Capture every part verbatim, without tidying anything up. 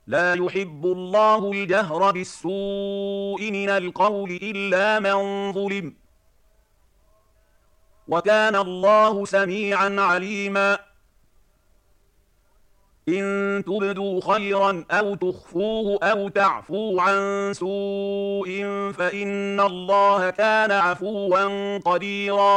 لا يحب الله الجهر بالسوء من القول إلا من ظلم، وكان الله سميعا عليما. إن تبدوا خيرا أو تخفوه أو تعفوا عن سوء فإن الله كان عفوا قديرا.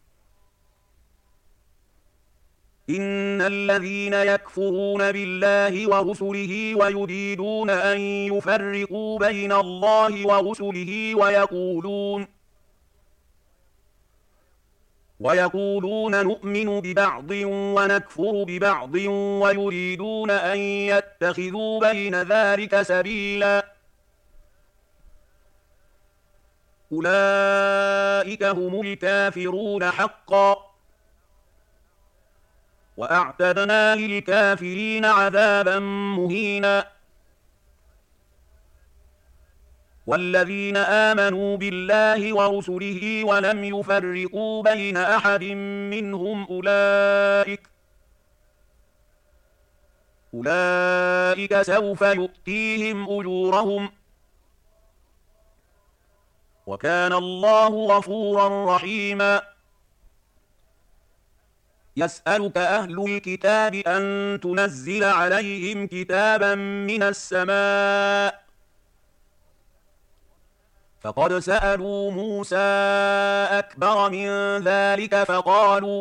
إن الذين يكفرون بالله ورسله ويريدون أن يفرقوا بين الله ورسله ويقولون ويقولون نؤمن ببعض ونكفر ببعض ويريدون أن يتخذوا بين ذلك سبيلا. أولئك هم الكافرون حقا، وأعتدنا للكافرين عذابا مهينا. والذين آمنوا بالله ورسله ولم يفرقوا بين أحد منهم أولئك أولئك سوف يؤتيهم أجورهم، وكان الله غفورا رحيما. يسألك أهل الكتاب أن تنزل عليهم كتابا من السماء، فقد سألوا موسى أكبر من ذلك فقالوا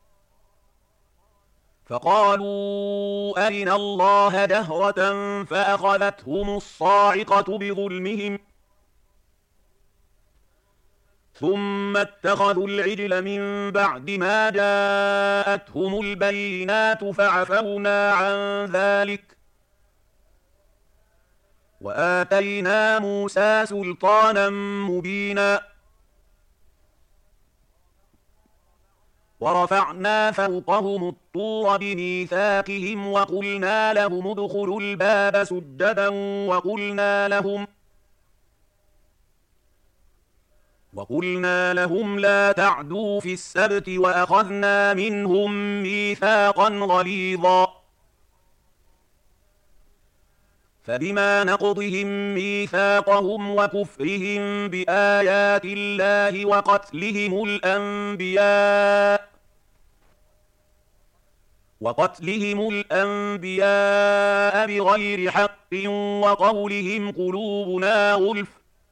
فقالوا أرنا الله جهرة فأخذتهم الصاعقة بظلمهم ثم اتخذوا العجل من بعد ما جاءتهم البينات فعفونا عن ذلك وآتينا موسى سلطانا مبينا. ورفعنا فوقهم الطور بميثاقهم وقلنا لهم ادخلوا الباب سجدا وقلنا لهم وقلنا لهم لا تعدوا في السبت وأخذنا منهم ميثاقا غليظا. فبما نقضهم ميثاقهم وكفرهم بآيات الله وقتلهم الأنبياء وقتلهم الأنبياء بغير حق وقولهم قلوبنا غلف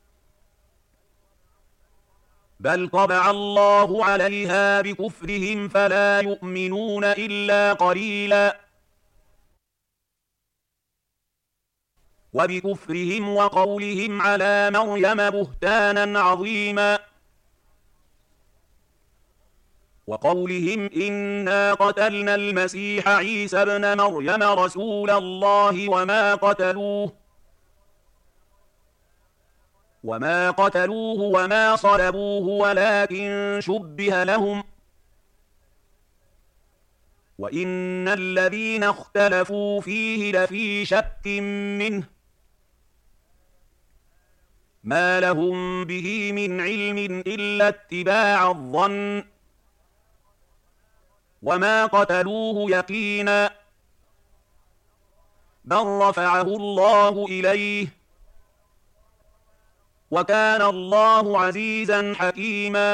بل طبع الله عليها بكفرهم فلا يؤمنون إلا قليلا. وبكفرهم وقولهم على مريم بهتانا عظيما، وقولهم إنا قتلنا المسيح عيسى ابن مريم رسول الله وما قتلوه وما قتلوه وما صلبوه ولكن شبه لهم وإن الذين اختلفوا فيه لفي شك منه ما لهم به من علم إلا اتباع الظن وما قتلوه يقينا بل رفعه الله إليه وكان الله عزيزا حكيما.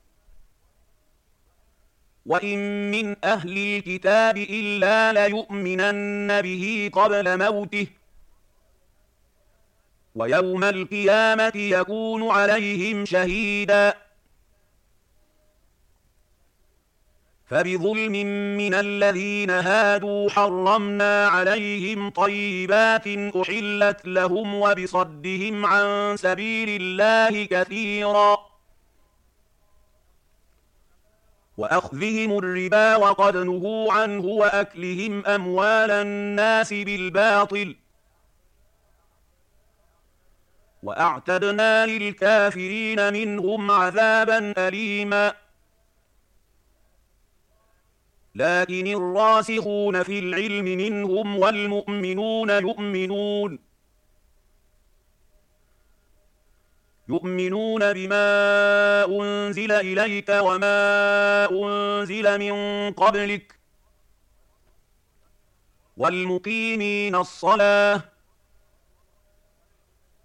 وإن من أهل الكتاب إلا ليؤمنن به قبل موته ويوم القيامة يكون عليهم شهيدا. فبظلم من الذين هادوا حرمنا عليهم طيبات أحلت لهم وبصدهم عن سبيل الله كثيرا وأخذهم الربا وقد نهوا عنه وأكلهم أموال الناس بالباطل وأعتدنا للكافرين منهم عذابا أليما. لكن الراسخون في العلم منهم والمؤمنون يؤمنون يؤمنون بما أنزل إليك وما أنزل من قبلك والمقيمين الصلاة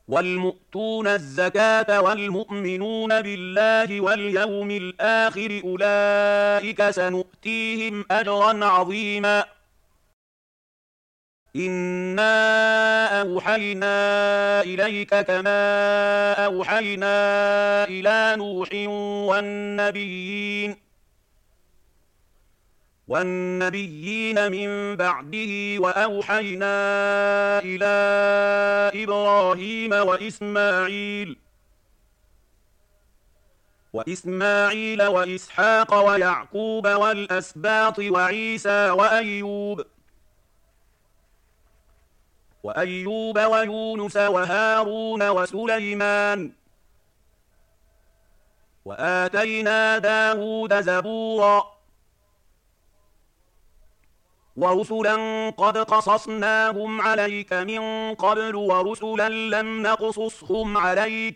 والمؤتون الزكاة والمؤمنون بالله واليوم الآخر أولئك سنؤتيهم أجرا عظيما إنا أوحينا إليك كما أوحينا إلى نوح والنبيين والنبيين من بعده وأوحينا إلى إبراهيم وإسماعيل وإسماعيل وإسحاق ويعقوب والأسباط وعيسى وأيوب وأيوب ويونس وهارون وسليمان وآتينا داود زبورا ورسلا قد قصصناهم عليك من قبل ورسلا لم نقصصهم عليك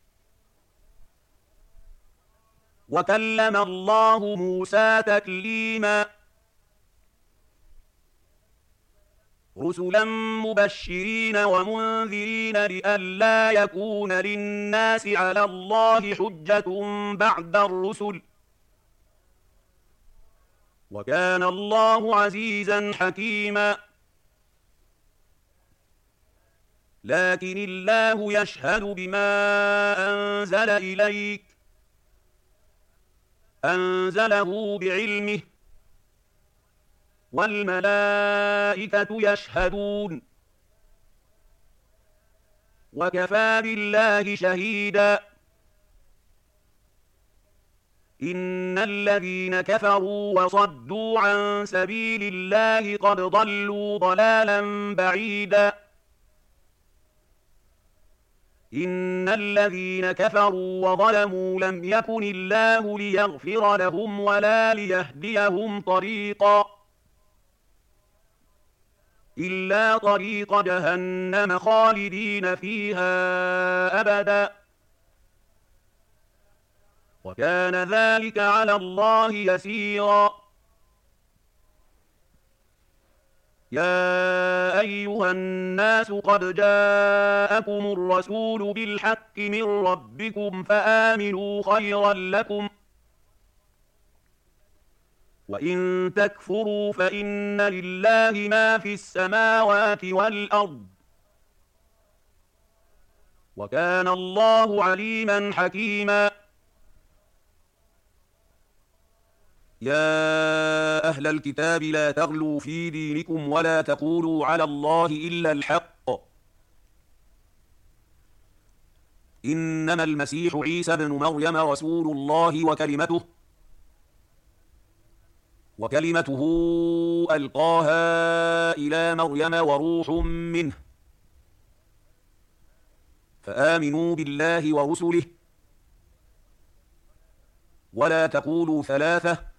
وكلم الله موسى تكليما رسلا مبشرين ومنذرين لئلا يكون للناس على الله حجة بعد الرسل وكان الله عزيزا حكيما لكن الله يشهد بما أنزل إليك أنزله بعلمه والملائكة يشهدون وكفى بالله شهيدا إن الذين كفروا وصدوا عن سبيل الله قد ضلوا ضلالا بعيدا إن الذين كفروا وظلموا لم يكن الله ليغفر لهم ولا ليهديهم طريقا إلا طريق جهنم خالدين فيها أبدا وكان ذلك على الله يسيرا يا أيها الناس قد جاءكم الرسول بالحق من ربكم فآمنوا خيرا لكم وإن تكفروا فإن لله ما في السماوات والأرض وكان الله عليما حكيما يا أهل الكتاب لا تغلوا في دينكم ولا تقولوا على الله إلا الحق إنما المسيح عيسى ابن مريم رسول الله وكلمته وكلمته ألقاها إلى مريم وروح منه فآمنوا بالله ورسله ولا تقولوا ثلاثة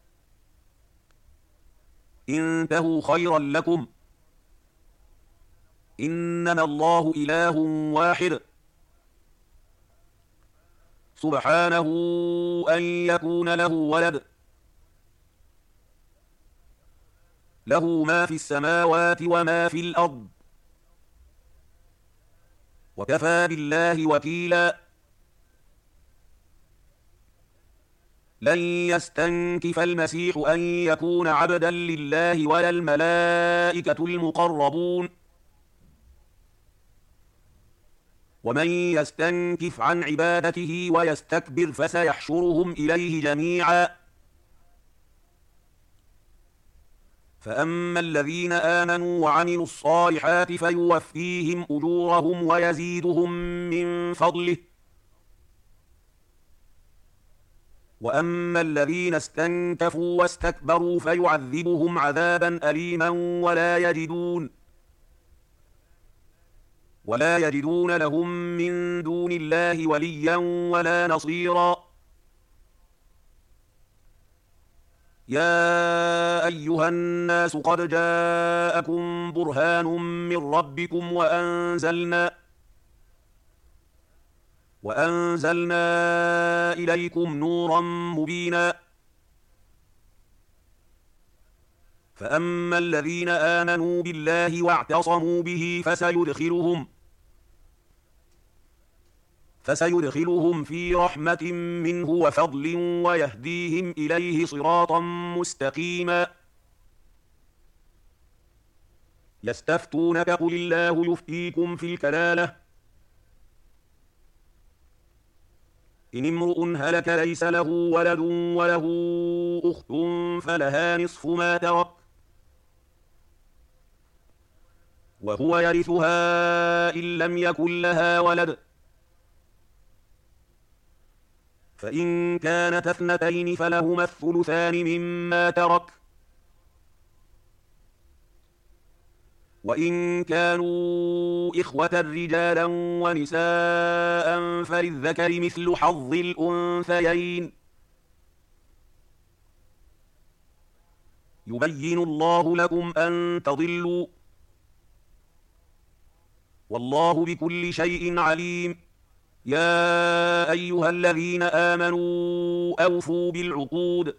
انتهوا خيرا لكم إنما الله إله واحد سبحانه أن يكون له ولد له ما في السماوات وما في الأرض وكفى بالله وكيلا لن يستنكف المسيح أن يكون عبدا لله ولا الملائكة المقربون ومن يستنكف عن عبادته ويستكبر فسيحشرهم إليه جميعا فأما الذين آمنوا وعملوا الصالحات فيوفيهم أجورهم ويزيدهم من فضله وأما الذين استنكفوا واستكبروا فيعذبهم عذابا أليما ولا يجدون ولا يجدون لهم من دون الله وليا ولا نصيرا يا أيها الناس قد جاءكم برهان من ربكم وأنزلنا وأنزلنا إليكم نورا مبينا فأما الذين آمنوا بالله واعتصموا به فسيدخلهم فسيدخلهم في رحمة منه وفضل ويهديهم إليه صراطا مستقيما. يستفتونك قل الله يفتيكم في الكلالة إن امرؤ هلك ليس له ولد وله أخت فلها نصف ما ترك وهو يرثها إن لم يكن لها ولد فإن كانت اثنتين فلهما الثلثان مما ترك وإن كانوا إخوة رجالا ونساء فللذكر مثل حظ الأنثيين يبين الله لكم أن تضلوا والله بكل شيء عليم. يا أيها الذين آمنوا أوفوا بالعقود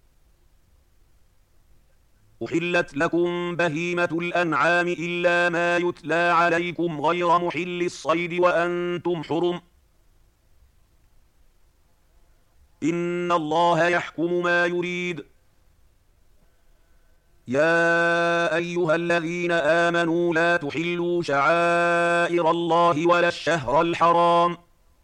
أحلت لكم بهيمة الأنعام إلا ما يتلى عليكم غير محل الصيد وأنتم حرم إن الله يحكم ما يريد. يا أيها الذين آمنوا لا تحلوا شعائر الله ولا الشهر الحرام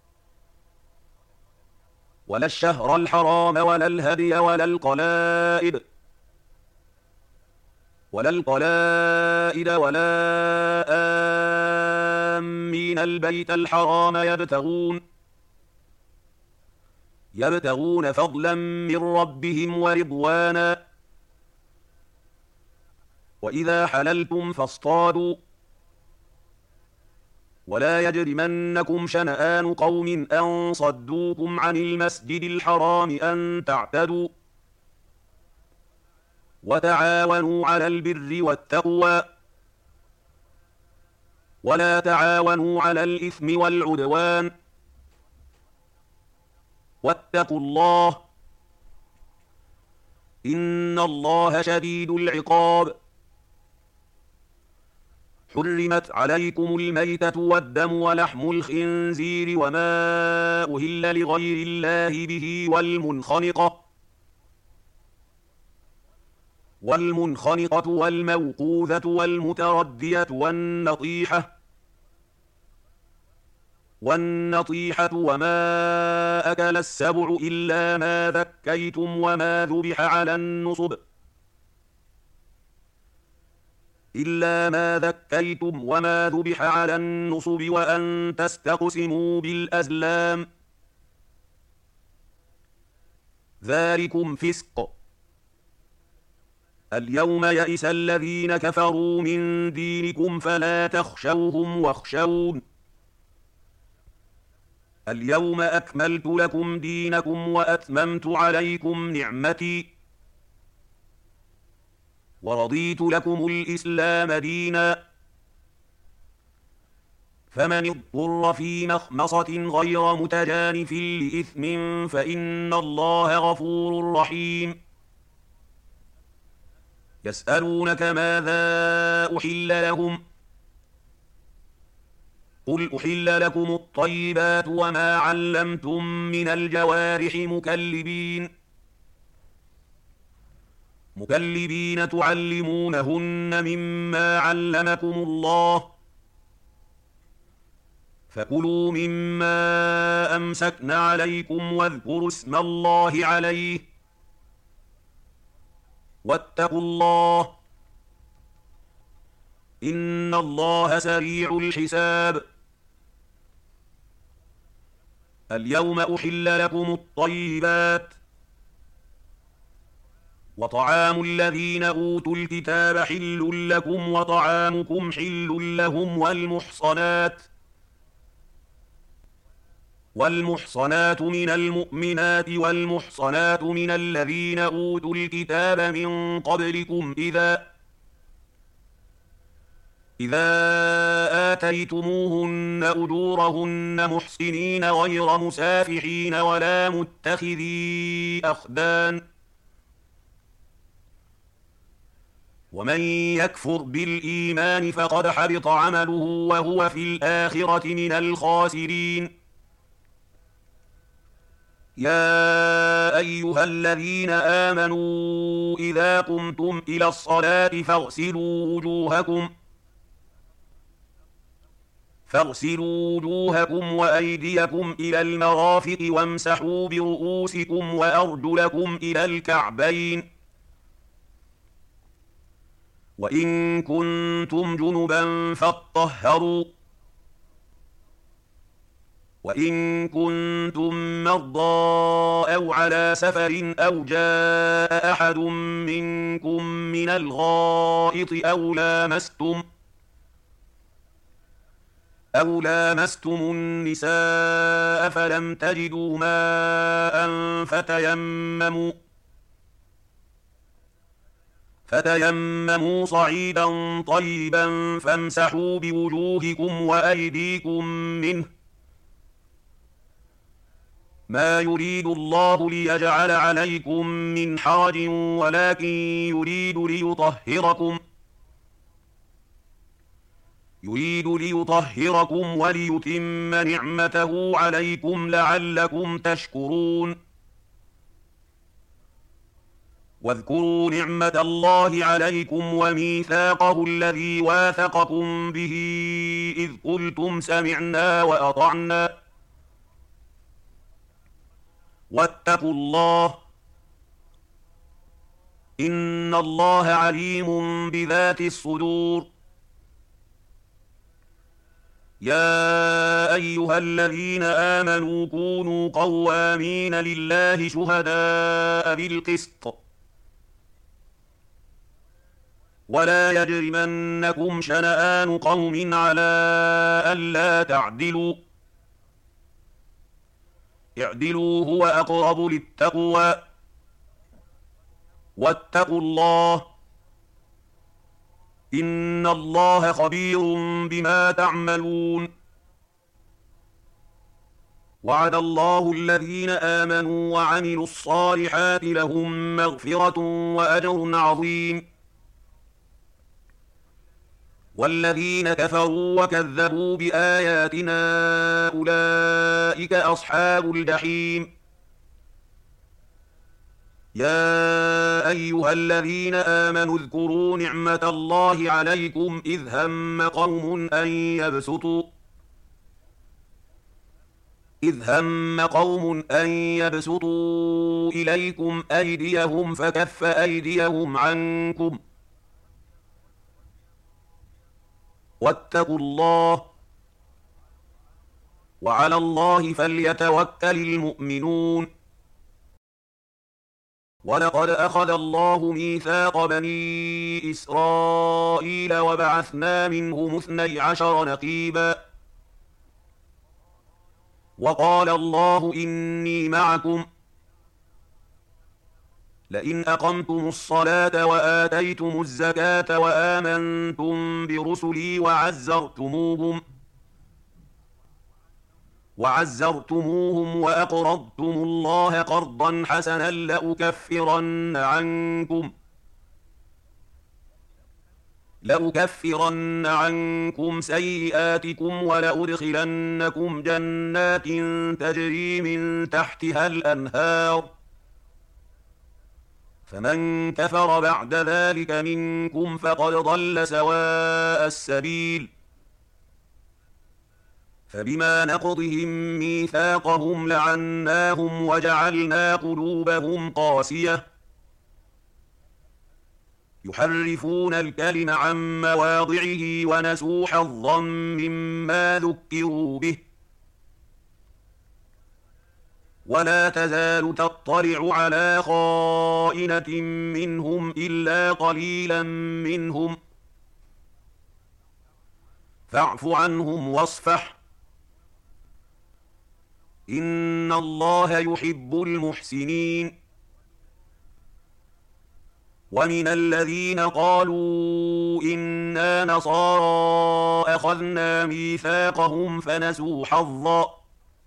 ولا الشهر الحرام ولا الهدي ولا القلائد ولا القلائد ولا آمين البيت الحرام يبتغون يبتغون فضلا من ربهم ورضوانا وإذا حللتم فاصطادوا ولا يجرمنكم شنآن قوم أن صدوكم عن المسجد الحرام أن تعتدوا وتعاونوا على البر والتقوى ولا تعاونوا على الإثم والعدوان واتقوا الله إن الله شديد العقاب. حرمت عليكم الميتة والدم ولحم الخنزير وما أهل لغير الله به والمنخنقة والمنخنقة والموقوذة والمتردية والنطيحة والنطيحة وما أكل السبع إلا ما ذكيتم وما ذبح على النصب إلا ما ذكيتم وما ذبح على النصب وأن تستقسموا بالأزلام ذلكم فسق. اليوم يئس الذين كفروا من دينكم فلا تخشوهم واخشون اليوم أكملت لكم دينكم وأتممت عليكم نعمتي ورضيت لكم الإسلام دينا فمن اضطر في مخمصة غير متجانف لإثم فإن الله غفور رحيم. يسألونك ماذا أحل لهم قل أحل لكم الطيبات وما علمتم من الجوارح مكلبين مكلبين تعلمونهن مما علمكم الله فكلوا مما أمسكن عليكم واذكروا اسم الله عليه واتقوا الله إن الله سريع الحساب. اليوم أحل لكم الطيبات وطعام الذين أوتوا الكتاب حل لكم وطعامكم حل لهم والمحصنات والمحصنات من المؤمنات والمحصنات من الذين أوتوا الكتاب من قبلكم إذا إذا آتيتموهن أجورهن محسنين غير مسافحين ولا متخذي أخدان ومن يكفر بالإيمان فقد حبط عمله وهو في الآخرة من الخاسرين. يا أيها الذين آمنوا إذا قمتم إلى الصلاة فاغسلوا وجوهكم فاغسلوا وجوهكم وأيديكم إلى المرافق وامسحوا برؤوسكم وأرجلكم إلى الكعبين وإن كنتم جنبا فاطهروا وإن كنتم مرضى أو على سفر أو جاء أحد منكم من الغائط أو لامستم أو لامستم النساء فلم تجدوا ماء فتيمموا فتيمموا صعيدا طيبا فامسحوا بوجوهكم وأيديكم منه ما يريد الله ليجعل عليكم من حرج ولكن يريد ليطهركم يريد ليطهركم وليتم نعمته عليكم لعلكم تشكرون واذكروا نعمة الله عليكم وميثاقه الذي واثقكم به إذ قلتم سمعنا وأطعنا واتقوا الله إن الله عليم بذات الصدور يا أيها الذين آمنوا كونوا قوامين لله شهداء بالقسط ولا يجرمنكم شنآن قوم على ألا تعدلوا اعدلوا هو أقرب للتقوى واتقوا الله إن الله خبير بما تعملون وعد الله الذين آمنوا وعملوا الصالحات لهم مغفرة وأجر عظيم والذين كفروا وكذبوا بآياتنا أولئك أصحاب الجحيم يا أيها الذين آمنوا اذكروا نعمة الله عليكم إذ هم قوم أن يبسطوا إذ هم قوم أن يبسطوا إليكم أيديهم فكف أيديهم عنكم واتقوا الله وعلى الله فليتوكل المؤمنون ولقد أخذ الله ميثاق بني إسرائيل وبعثنا منهم اثني عشر نقيبا وقال الله إني معكم لئن أقمتم الصلاة وآتيتم الزكاة وآمنتم برسلي وعزرتموهم وعزرتموهم وأقرضتم الله قرضا حسنا لأكفرن عنكم لأكفرن عنكم سيئاتكم ولأدخلنكم جنات تجري من تحتها الأنهار فمن كفر بعد ذلك منكم فقد ضل سواء السبيل فبما نقضهم ميثاقهم لعناهم وجعلنا قلوبهم قاسية يحرفون الكلم عن مواضعه ونسوا حظا مما ذكروا به ولا تزال تطلع على خائنة منهم إلا قليلا منهم فاعف عنهم واصفح إن الله يحب المحسنين ومن الذين قالوا إنا نصارى أخذنا ميثاقهم فنسوا حظا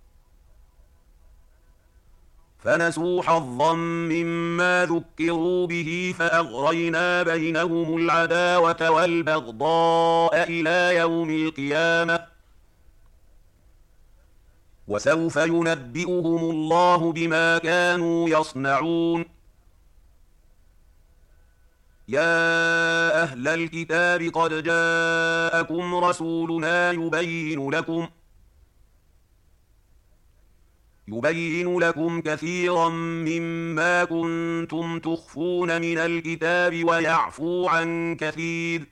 فنسوا حظا مما ذكروا به فأغرينا بينهم العداوة والبغضاء إلى يوم القيامة وسوف ينبئهم الله بما كانوا يصنعون. يا أهل الكتاب قد جاءكم رسولنا يبين لكم يبين لكم كثيرا مما كنتم تخفون من الكتاب ويعفو عن كثير.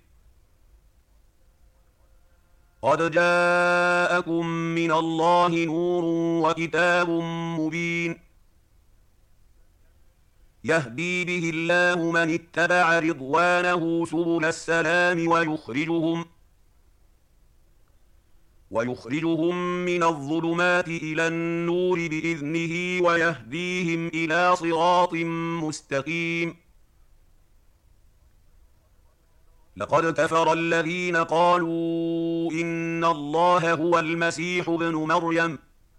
قد جاءكم من الله نور وكتاب مبين يهدي به الله من اتبع رضوانه سبل السلام ويخرجهم ويخرجهم من الظلمات إلى النور بإذنه ويهديهم إلى صراط مستقيم. لقد كفر الذين قالوا إن الله هو المسيح ابن مريم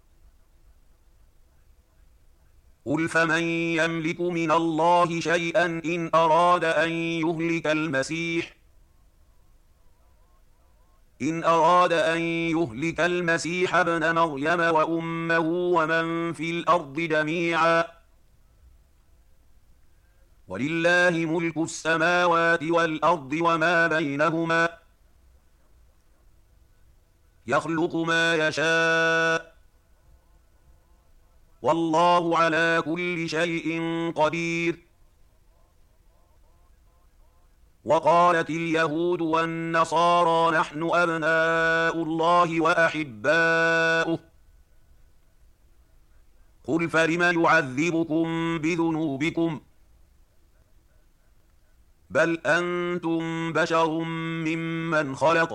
قل فمن يملك من الله شيئا إن أراد أن يهلك المسيح إن أراد أن يهلك المسيح ابن مريم وأمه ومن في الأرض جميعا ولله ملك السماوات والأرض وما بينهما يخلق ما يشاء والله على كل شيء قدير. وقالت اليهود والنصارى نحن أبناء الله وأحباؤه قل فلم يعذبكم بذنوبكم بل أنتم بشر ممن خلق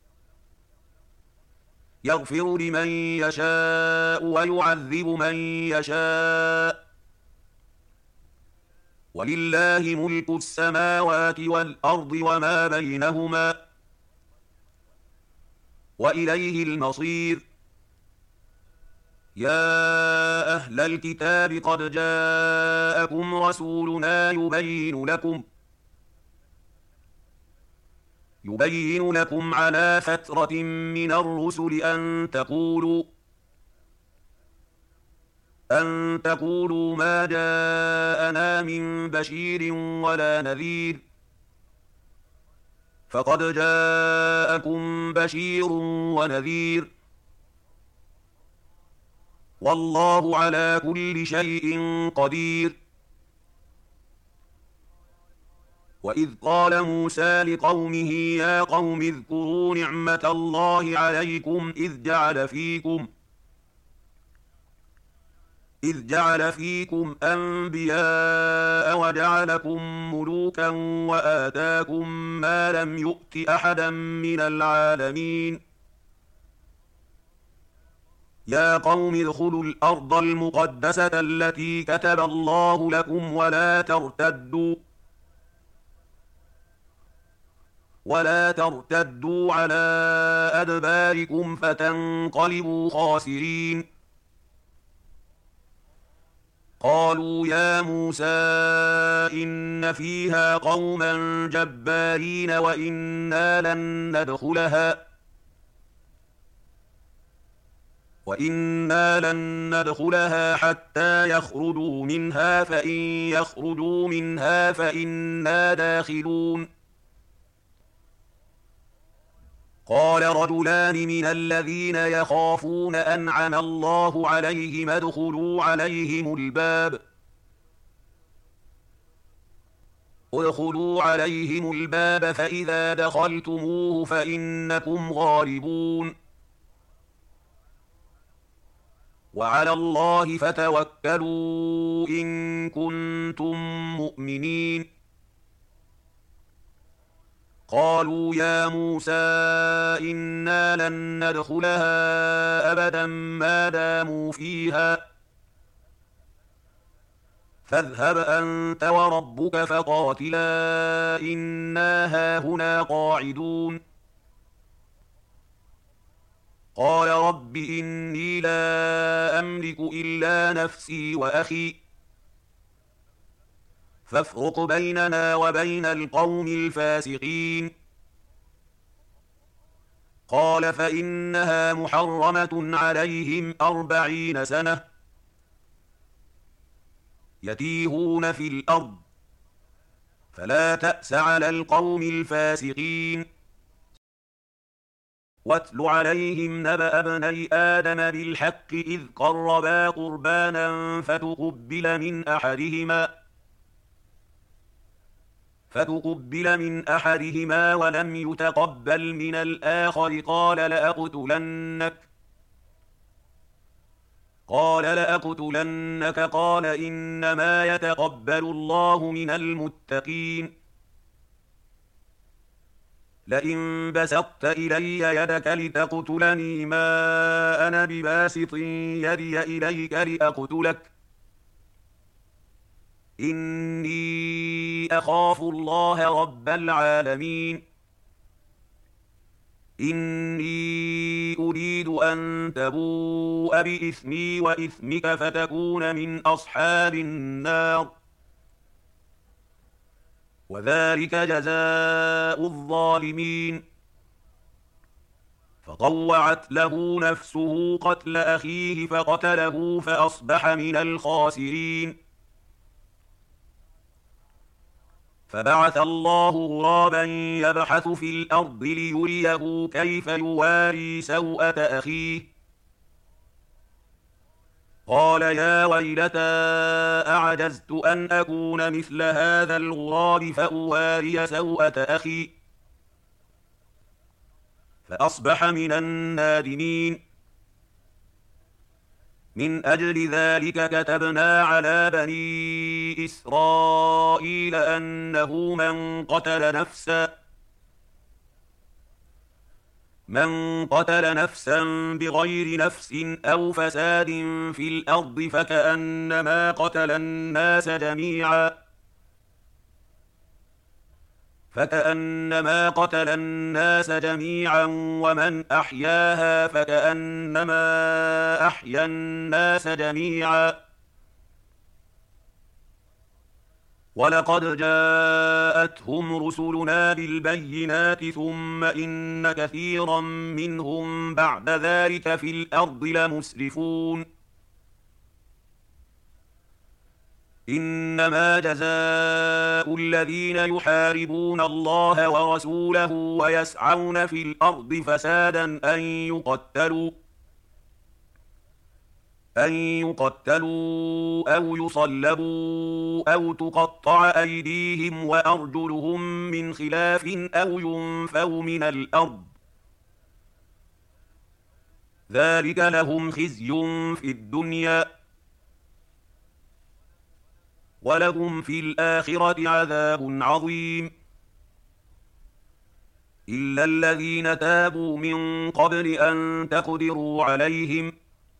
يغفر لمن يشاء ويعذب من يشاء ولله ملك السماوات والأرض وما بينهما وإليه المصير. يا أهل الكتاب قد جاءكم رسولنا يبين لكم يبين لكم على فترة من الرسل أن تقولوا أن تقولوا ما جاءنا من بشير ولا نذير فقد جاءكم بشير ونذير والله على كل شيء قدير. وإذ قال موسى لقومه يا قوم اذكروا نعمة الله عليكم إذ جعل فيكم إذ جعل فيكم أنبياء وجعلكم ملوكا وآتاكم ما لم يؤت أحدا من العالمين. يا قوم ادخلوا الأرض المقدسة التي كتب الله لكم ولا ترتدوا ولا ترتدوا على أدباركم فتنقلبوا خاسرين. قالوا يا موسى إن فيها قوما جبارين وإنا لن ندخلها وإنا لن ندخلها حتى يخرجوا منها فإن يخرجوا منها فإنا داخلون. قال رجلان من الذين يخافون أنعم الله عليهم ادخلوا عليهم الباب ادخلوا عليهم الباب فإذا دخلتموه فإنكم غالبون وعلى الله فتوكلوا إن كنتم مؤمنين. قالوا يا موسى إنا لن ندخلها أبدا ما داموا فيها فاذهب أنت وربك فقاتلا إنا هاهنا قاعدون. قال رب إني لا أملك إلا نفسي وأخي فافرق بيننا وبين القوم الفاسقين. قال فإنها محرمة عليهم أربعين سنة يتيهون في الأرض فلا تأس على القوم الفاسقين. واتل عليهم نبأ ابني آدم بالحق إذ قربا قربانا فتقبل من أحدهما فتقبل من أحدهما ولم يتقبل من الآخر قال لأقتلنك قال لأقتلنك قال إنما يتقبل الله من المتقين. لئن بسطت إلي يدك لتقتلني ما أنا بباسط يدي إليك لأقتلك إني أخاف الله رب العالمين. إني أريد أن تبوء بإثمي وإثمك فتكون من أصحاب النار وذلك جزاء الظالمين. فطوعت له نفسه قتل أخيه فقتله فأصبح من الخاسرين. فبعث الله غرابا يبحث في الأرض ليريه كيف يواري سوءة أخيه قال يا ويلتى أعجزت أن أكون مثل هذا الغراب فأواري سوءة أخي فأصبح من النادمين. من أجل ذلك كتبنا على بني إسرائيل أنه من قتل نفسا من قتل نفسا بغير نفس أو فساد في الأرض فكأنما قتل الناس جميعا فكأنما قتل الناس جميعا ومن أحياها فكأنما أحيا الناس جميعا. ولقد جاءتهم رسلنا بالبينات ثم إن كثيرا منهم بعد ذلك في الأرض لمسرفون. إنما جزاء الذين يحاربون الله ورسوله ويسعون في الأرض فسادا أن يقتلوا أن يقتلوا أو يصلبوا أو تقطع أيديهم وأرجلهم من خلاف أو ينفوا من الأرض ذلك لهم خزي في الدنيا ولهم في الآخرة عذاب عظيم. إلا الذين تابوا من قبل أن تقدروا عليهم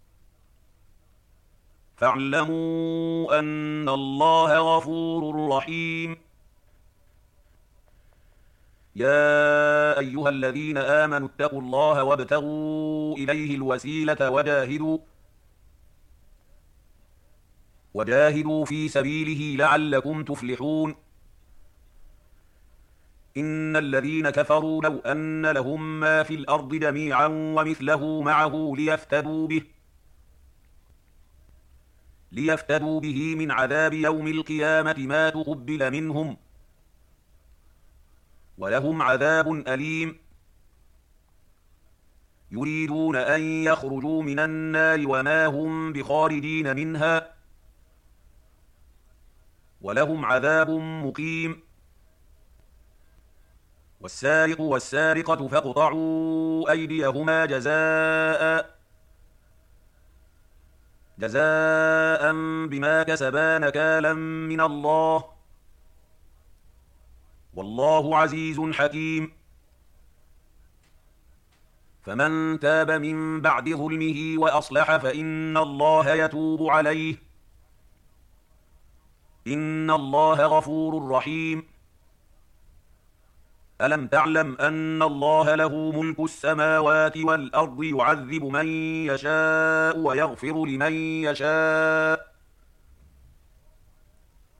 فاعلموا أن الله غفور رحيم. يا أيها الذين آمنوا اتقوا الله وابتغوا إليه الوسيلة وجاهدوا وجاهدوا في سبيله لعلكم تفلحون. إن الذين كفروا لو أن لهم ما في الأرض جميعا ومثله معه ليفتدوا به ليفتدوا به من عذاب يوم القيامة ما تقبل منهم ولهم عذاب أليم. يريدون أن يخرجوا من النار وما هم بخارجين منها ولهم عذاب مقيم. والسارق والسارقة فاقطعوا أيديهما جزاء جزاء بما كسبا نكالا من الله والله عزيز حكيم. فمن تاب من بعد ظلمه وأصلح فإن الله يتوب عليه إن الله غفور رحيم. ألم تعلم أن الله له ملك السماوات والأرض يعذب من يشاء ويغفر لمن يشاء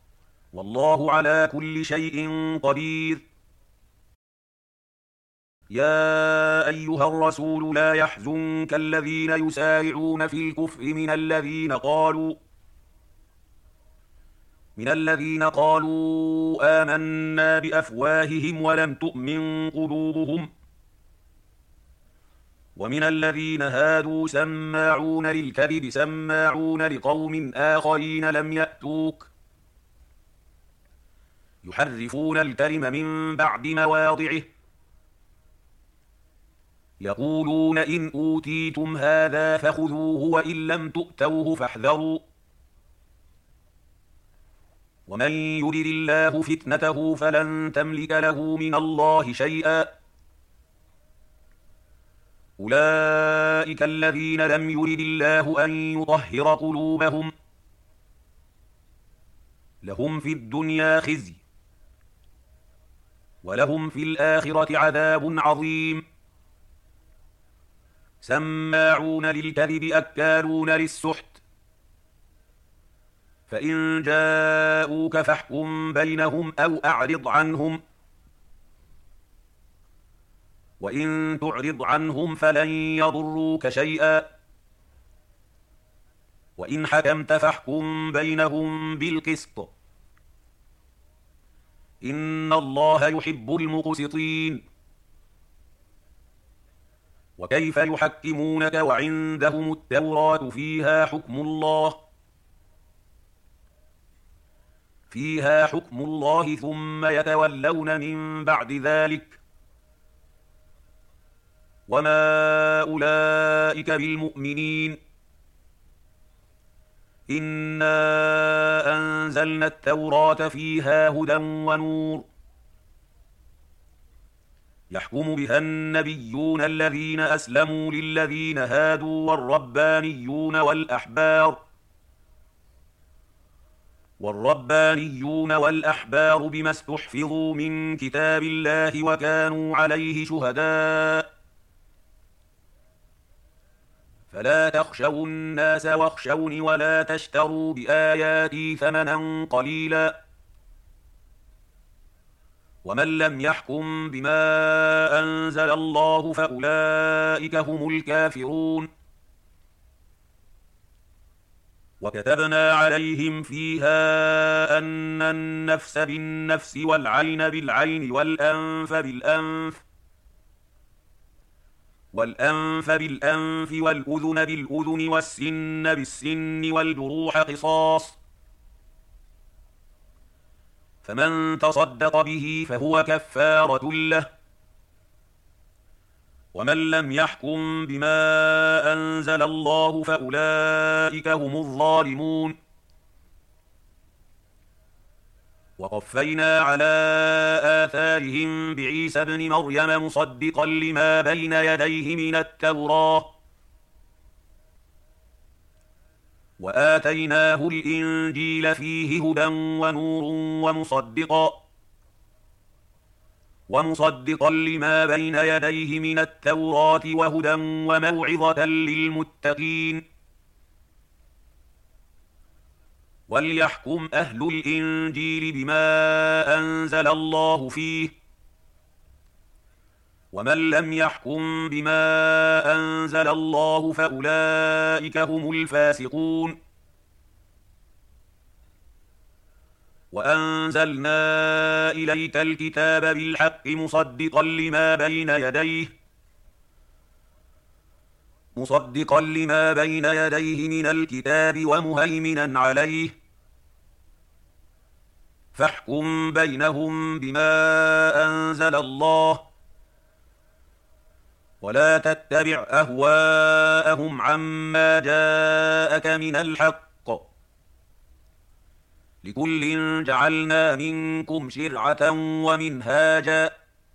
والله على كل شيء قدير. يا أيها الرسول لا يحزنك الذين يسارعون في الكفر من الذين قالوا من الذين قالوا آمنا بأفواههم ولم تؤمن قلوبهم ومن الذين هادوا سماعون للكذب سماعون لقوم آخرين لم يأتوك يحرفون الكلم من بعد مواضعه يقولون إن أوتيتم هذا فخذوه وإن لم تؤتوه فاحذروا ومن يرد الله فتنته فلن تملك له من الله شيئا أولئك الذين لم يرد الله أن يطهر قلوبهم لهم في الدنيا خزي ولهم في الآخرة عذاب عظيم سماعون للكذب أكالون للسحت فإن جاءوك فاحكم بينهم أو أعرض عنهم وإن تعرض عنهم فلن يضروك شيئا وإن حكمت فاحكم بينهم بالقسط إن الله يحب المقسطين وكيف يحكمونك وعندهم التوراة فيها حكم الله فيها حكم الله ثم يتولون من بعد ذلك وما أولئك بالمؤمنين إنا أنزلنا التوراة فيها هدى ونور يحكم بها النبيون الذين أسلموا للذين هادوا والربانيون والأحبار والربانيون والأحبار بما استحفظوا من كتاب الله وكانوا عليه شهداء فلا تخشوا الناس واخشوني ولا تشتروا بآياتي ثمنا قليلا ومن لم يحكم بما أنزل الله فأولئك هم الكافرون وكتبنا عليهم فيها أن النفس بالنفس والعين بالعين والأنف بالأنف والأنف بالأنف والأذن بالأذن والسن بالسن والجروح قصاص فمن تصدق به فهو كفارة له ومن لم يحكم بما أنزل الله فأولئك هم الظالمون وقفينا على آثارهم بعيسى ابن مريم مصدقا لما بين يديه من التوراة وآتيناه الإنجيل فيه هدى ونور ومصدقا ومصدقا لما بين يديه من التوراة وهدى وموعظة للمتقين وليحكم أهل الإنجيل بما أنزل الله فيه ومن لم يحكم بما أنزل الله فأولئك هم الفاسقون وأنزلنا إليك الكتاب بالحق مصدقا لما بين يديه مصدقا لما بين يديه من الكتاب ومهيمنا عليه فاحكم بينهم بما أنزل الله ولا تتبع أهواءهم عما جاءك من الحق لكل جعلنا منكم شرعة ومنهاجا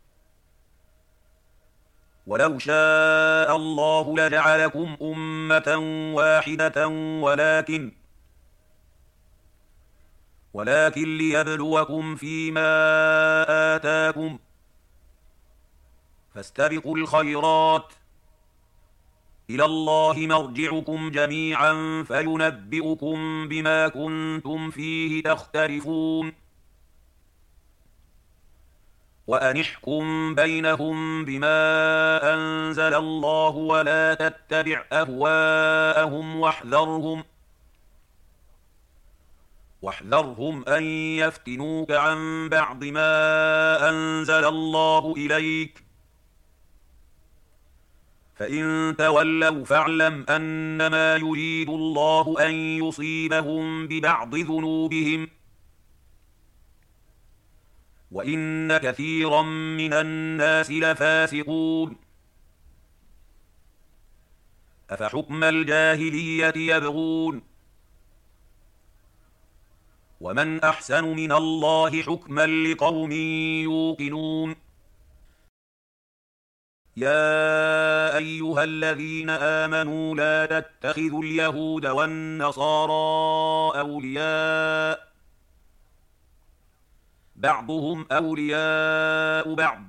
ولو شاء الله لجعلكم أمة واحدة ولكن ولكن ليبلوكم فيما آتاكم فاستبقوا الخيرات إلى الله مرجعكم جميعا فينبئكم بما كنتم فيه تختلفون وأن احكم بينهم بما أنزل الله ولا تتبع أهواءهم واحذرهم واحذرهم أن يفتنوك عن بعض ما أنزل الله إليك فإن تولوا فاعلم أنما يريد الله أن يصيبهم ببعض ذنوبهم وإن كثيرا من الناس لفاسقون أفحكم الجاهلية يبغون ومن أحسن من الله حكما لقوم يوقنون يا أيها الذين آمنوا لا تتخذوا اليهود والنصارى أولياء بعضهم أولياء بعض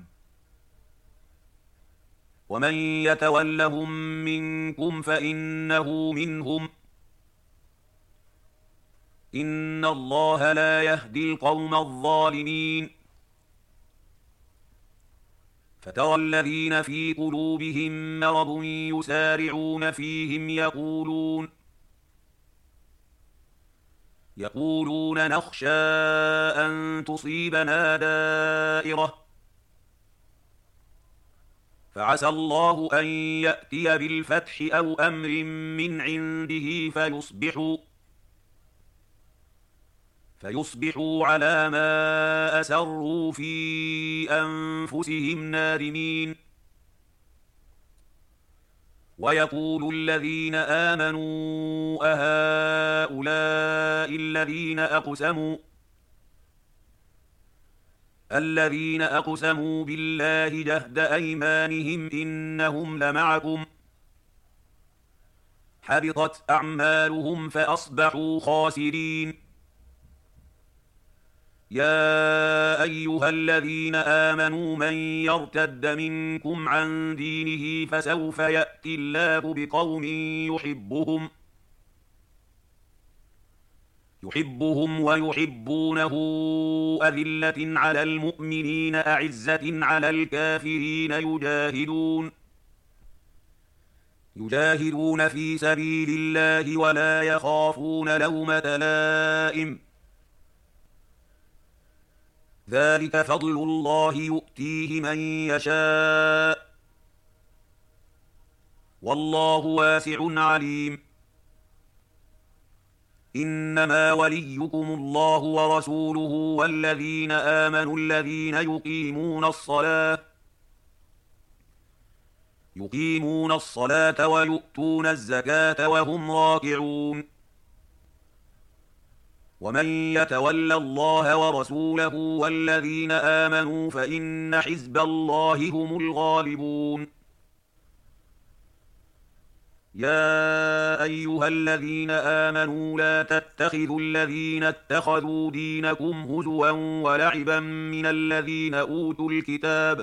ومن يتولهم منكم فإنه منهم إن الله لا يهدي القوم الظالمين فترى الذين في قلوبهم مرض يسارعون فيهم يقولون يقولون نخشى أن تصيبنا دائرة فعسى الله أن يأتي بالفتح أو أمر من عنده فيصبحوا فيصبحوا على ما أسروا في أنفسهم نادمين ويقول الذين آمنوا أهؤلاء الذين أقسموا الذين أقسموا بالله جهد أيمانهم إنهم لمعكم حبطت أعمالهم فأصبحوا خاسرين يا أيها الذين آمنوا من يرتد منكم عن دينه فسوف يأتي الله بقوم يحبهم يحبهم ويحبونه أذلة على المؤمنين أعزة على الكافرين يجاهدون يجاهدون في سبيل الله ولا يخافون لومة لائم ذلك فضل الله يؤتيه من يشاء والله واسع عليم إنما وليكم الله ورسوله والذين آمنوا الذين يقيمون الصلاة يقيمون الصلاة ويؤتون الزكاة وهم راكعون ومن يتول الله ورسوله والذين آمنوا فإن حزب الله هم الغالبون يا أيها الذين آمنوا لا تتخذوا الذين اتخذوا دينكم هزوا ولعبا من الذين أوتوا الكتاب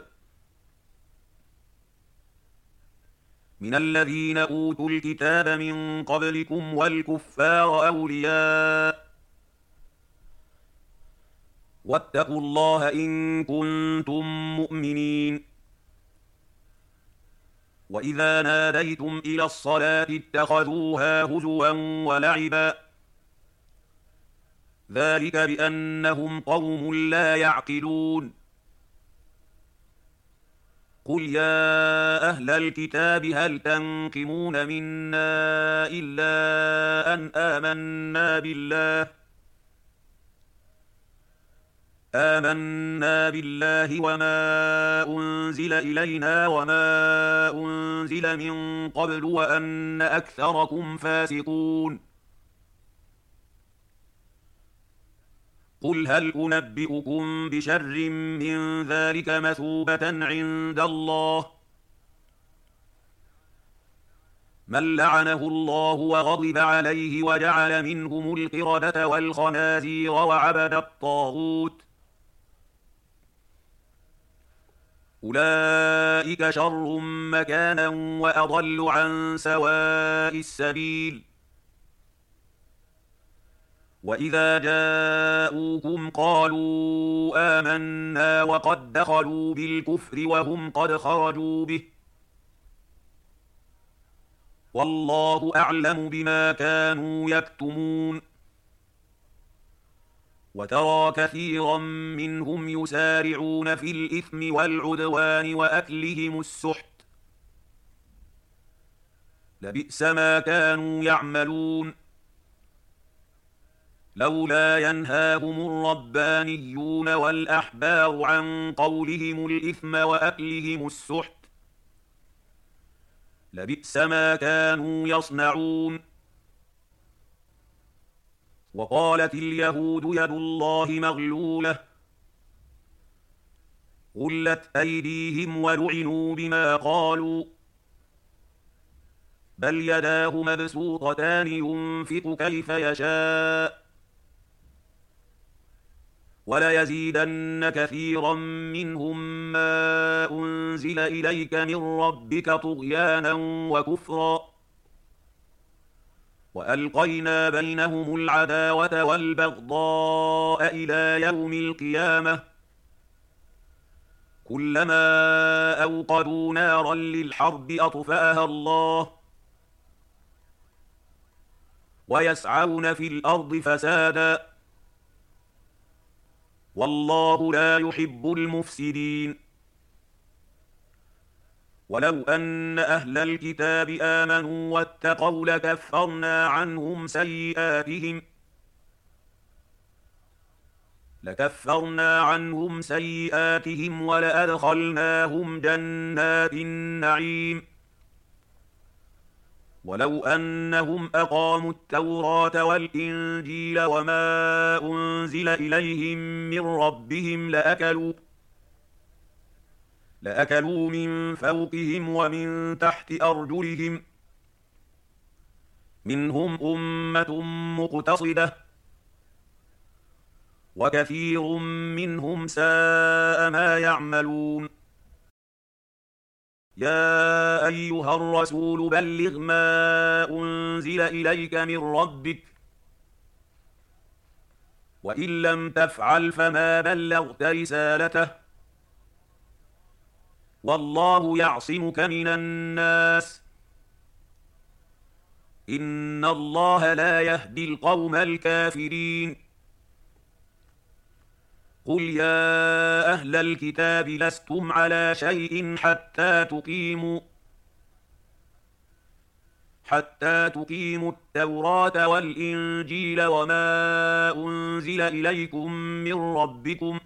من الذين أوتوا الكتاب من قبلكم والكفار أولياء واتقوا الله إن كنتم مؤمنين وإذا ناديتم إلى الصلاة اتخذوها هزوا ولعبا ذلك بأنهم قوم لا يعقلون قل يا أهل الكتاب هل تنقمون منا إلا أن آمنا بالله آمنا بالله وما أنزل إلينا وما أنزل من قبل وأن أكثركم فاسقون قل هل أنبئكم بشر من ذلك مثوبة عند الله من لعنه الله وغضب عليه وجعل منهم القردة والخنازير وعبد الطاغوت أولئك شر مكانا وأضل عن سواء السبيل وإذا جاءوكم قالوا آمنا وقد دخلوا بالكفر وهم قد خرجوا به والله أعلم بما كانوا يكتمون وترى كثيرا منهم يسارعون في الإثم والعدوان وأكلهم السحت لبئس ما كانوا يعملون لولا ينهاهم الربانيون والأحبار عن قولهم الإثم وأكلهم السحت لبئس ما كانوا يصنعون وقالت اليهود يد الله مغلولة غلت أيديهم ولعنوا بما قالوا بل يداه مبسوطتان ينفق كيف يشاء وليزيدن كثيرا منهم ما أنزل إليك من ربك طغيانا وكفرا وألقينا بينهم العداوة والبغضاء إلى يوم القيامة كلما أوقدوا نارا للحرب أطفأها الله ويسعون في الأرض فسادا والله لا يحب المفسدين ولو أن أهل الكتاب آمنوا واتقوا لكفرنا عنهم سيئاتهم لكفرنا عنهم سيئاتهم ولأدخلناهم جنات النعيم ولو أنهم أقاموا التوراة والإنجيل وما أنزل إليهم من ربهم لأكلوا لأكلوا من فوقهم ومن تحت أرجلهم منهم أمة مقتصدة وكثير منهم ساء ما يعملون يا أيها الرسول بلغ ما أنزل إليك من ربك وإن لم تفعل فما بلغت رسالته والله يعصمك من الناس إن الله لا يهدي القوم الكافرين قل يا أهل الكتاب لستم على شيء حتى تقيموا حتى تقيموا التوراة والإنجيل وما أنزل إليكم من ربكم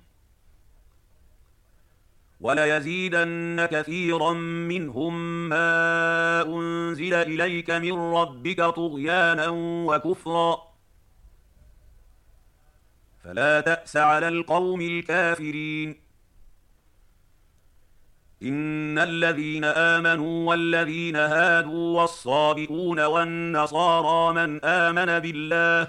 وليزيدن كثيرا منهم ما أنزل إليك من ربك طغيانا وكفرا فلا تأس على القوم الكافرين إن الذين آمنوا والذين هادوا والصابئون والنصارى من آمن بالله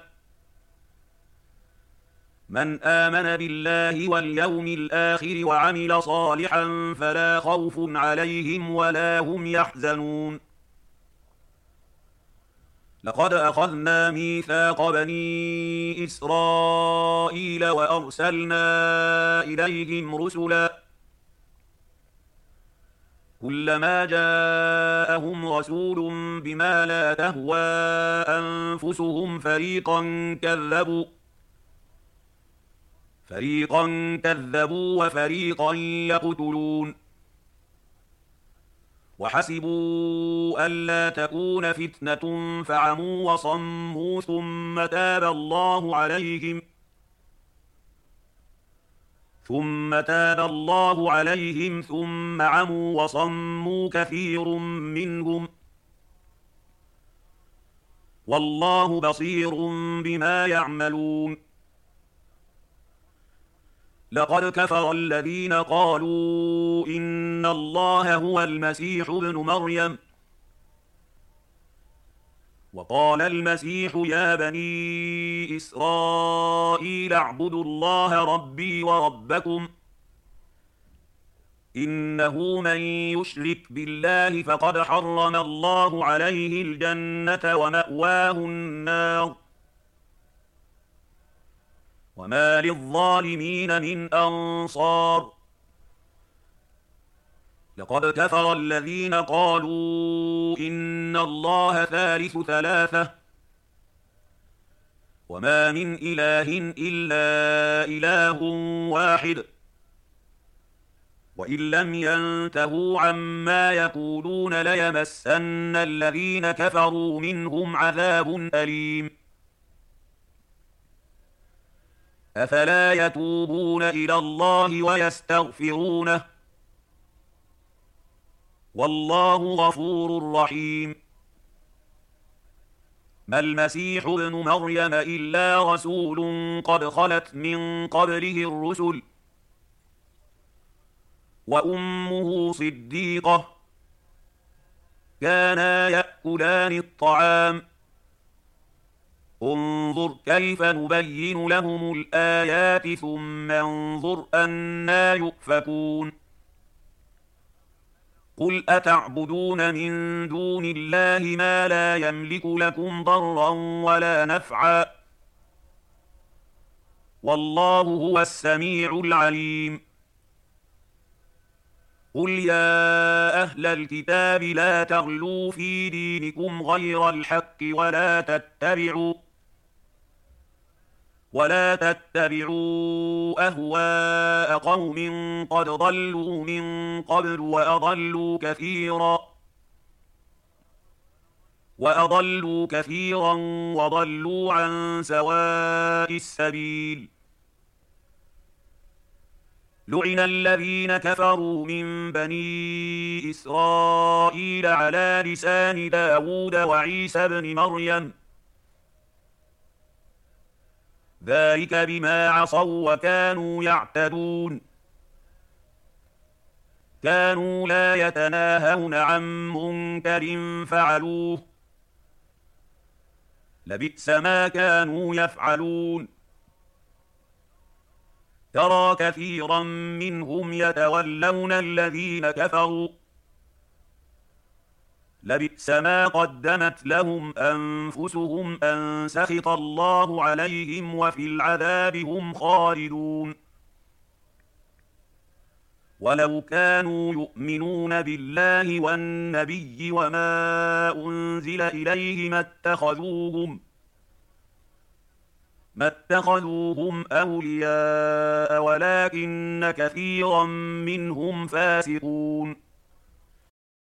من آمن بالله واليوم الآخر وعمل صالحا فلا خوف عليهم ولا هم يحزنون لقد أخذنا ميثاق بني إسرائيل وأرسلنا إليهم رسلا كلما جاءهم رسول بما لا تهوى أنفسهم فريقا كذبوا فريقا كذبوا وفريقا يقتلون وحسبوا ألا تكون فتنة فعموا وصموا ثم تاب الله عليهم ثم تاب الله عليهم ثم عموا وصموا كثير منهم والله بصير بما يعملون لقد كفر الذين قالوا إن الله هو المسيح ابن مريم وقال المسيح يا بني إسرائيل اعبدوا الله ربي وربكم إنه من يشرك بالله فقد حرم الله عليه الجنة ومأواه النار وما للظالمين من أنصار لقد كفر الذين قالوا إن الله ثالث ثلاثة وما من إله إلا إله واحد وإن لم ينتهوا عما يقولون ليمسن الذين كفروا منهم عذاب أليم أفلا يتوبون إلى الله ويستغفرونه والله غفور رحيم ما المسيح ابن مريم إلا رسول قد خلت من قبله الرسل وأمه صديقة كانا يأكلان الطعام انظر كيف نبين لهم الآيات ثم انظر أنى يؤفكون قل أتعبدون من دون الله ما لا يملك لكم ضرا ولا نفعا والله هو السميع العليم قل يا أهل الكتاب لا تغلوا في دينكم غير الحق ولا تتبعوا ولا تتبعوا أهواء قوم قد ضلوا من قبل وأضلوا كثيرا وأضلوا كثيرا وضلوا عن سواء السبيل لعن الذين كفروا من بني إسرائيل على لسان داود وعيسى بن مريم ذلك بما عصوا وكانوا يعتدون كانوا لا يتناهون عن منكر فعلوه لبئس ما كانوا يفعلون ترى كثيرا منهم يتولون الذين كفروا لبئس ما قدمت لهم أنفسهم أن سخط الله عليهم وفي العذاب هم خالدون ولو كانوا يؤمنون بالله والنبي وما أنزل إليه ما اتخذوهم ما اتخذوهم أولياء ولكن كثيرا منهم فاسقون